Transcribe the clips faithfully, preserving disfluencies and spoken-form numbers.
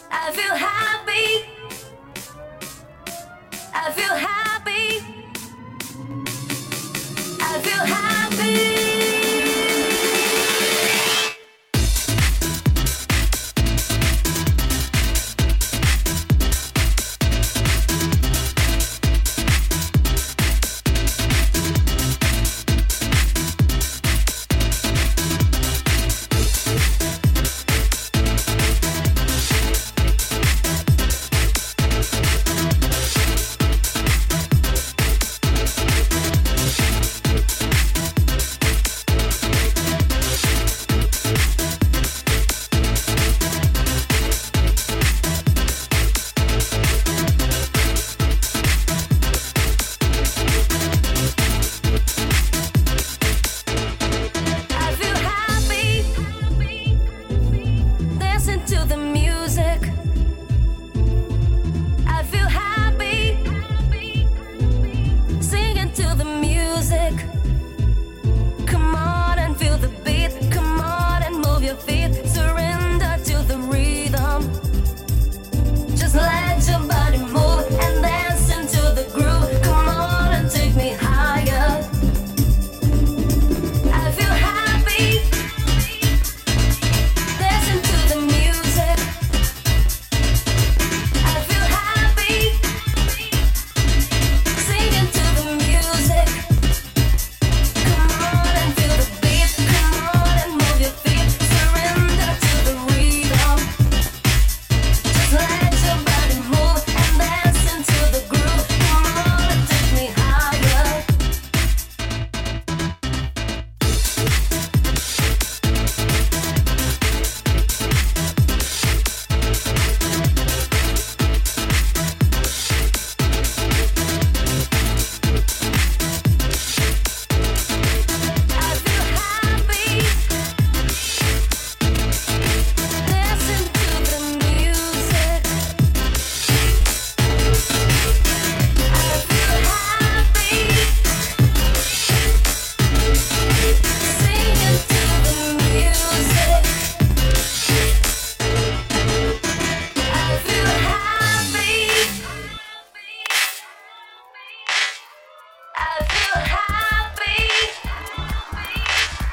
I feel happy. I feel happy. I feel happy. To the music, I feel happy. Singing to the music. Come on and feel the beat. Come on and move your feet. Surrender to the rhythm. Just let your body move and dance into the groove. Come on and take me higher. I feel happy. Dancing to the music.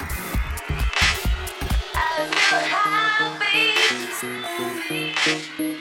I feel happy.